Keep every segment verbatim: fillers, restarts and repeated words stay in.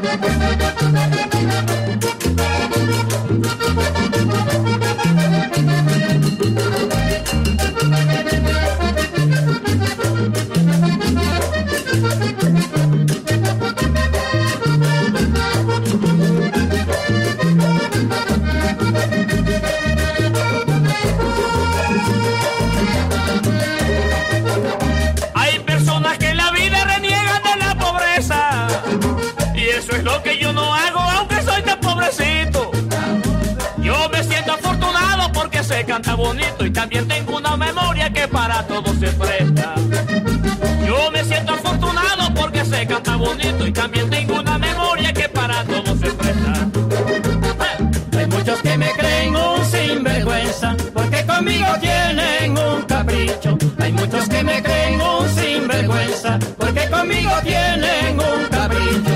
Hay personas que en la vida reniegan de la pobreza, y eso es lo que yo no hago, aunque soy tan pobrecito. Yo me siento afortunado porque se canta bonito y también tengo una memoria que para todo se presta. Yo me siento afortunado porque se canta bonito y también tengo una memoria que para todo se presta. Hay muchos que me creen un sinvergüenza porque conmigo tienen un capricho. Hay muchos que me creen un sinvergüenza porque conmigo tienen un capricho.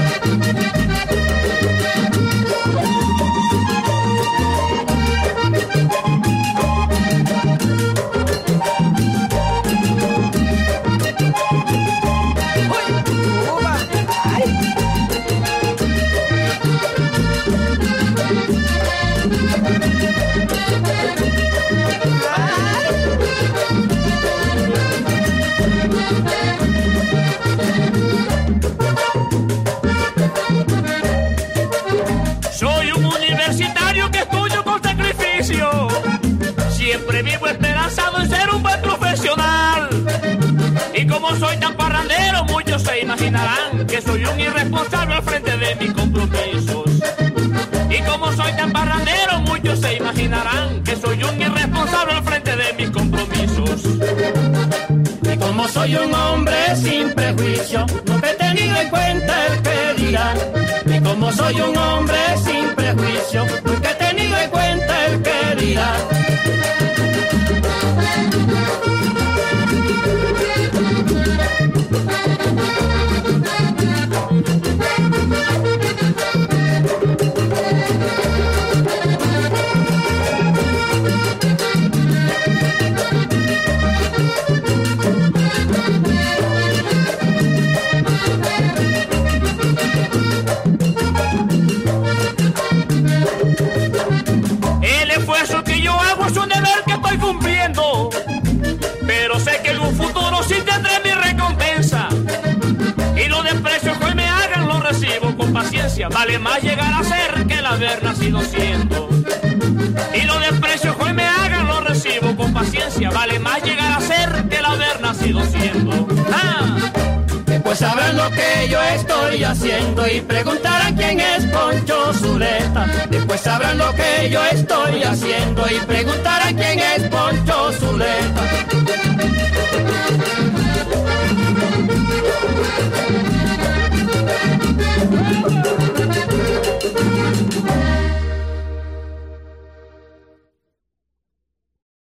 Soy un universitario que estudio con sacrificio. Siempre vivo esperanzado en ser un buen profesional. Y como soy tan parrandero, muchos se imaginarán que soy un irresponsable al frente de mis compromisos. Y como soy tan parrandero, muchos se imaginarán que soy un irresponsable al frente de mis compromisos. Y como soy un hombre sin prejuicio, nunca he tenido en cuenta el que dirán. Y como soy un hombre sin prejuicio, nunca he tenido en cuenta el que dirán. El esfuerzo que yo hago es un deber que estoy cumpliendo, pero sé que en un futuro sí tendré mi recompensa. Y los desprecios que hoy me hagan los recibo con paciencia. Vale más llegar a ser que el haber nacido siendo. Y los desprecios que hoy me hagan los recibo con paciencia. Vale más llegar a ser que el haber nacido siendo. ¡Ah! Pues sabrán lo que yo estoy haciendo y preguntarán quién es Poncho Zuleta. Después sabrán lo que yo estoy haciendo y preguntarán quién es Poncho Zuleta.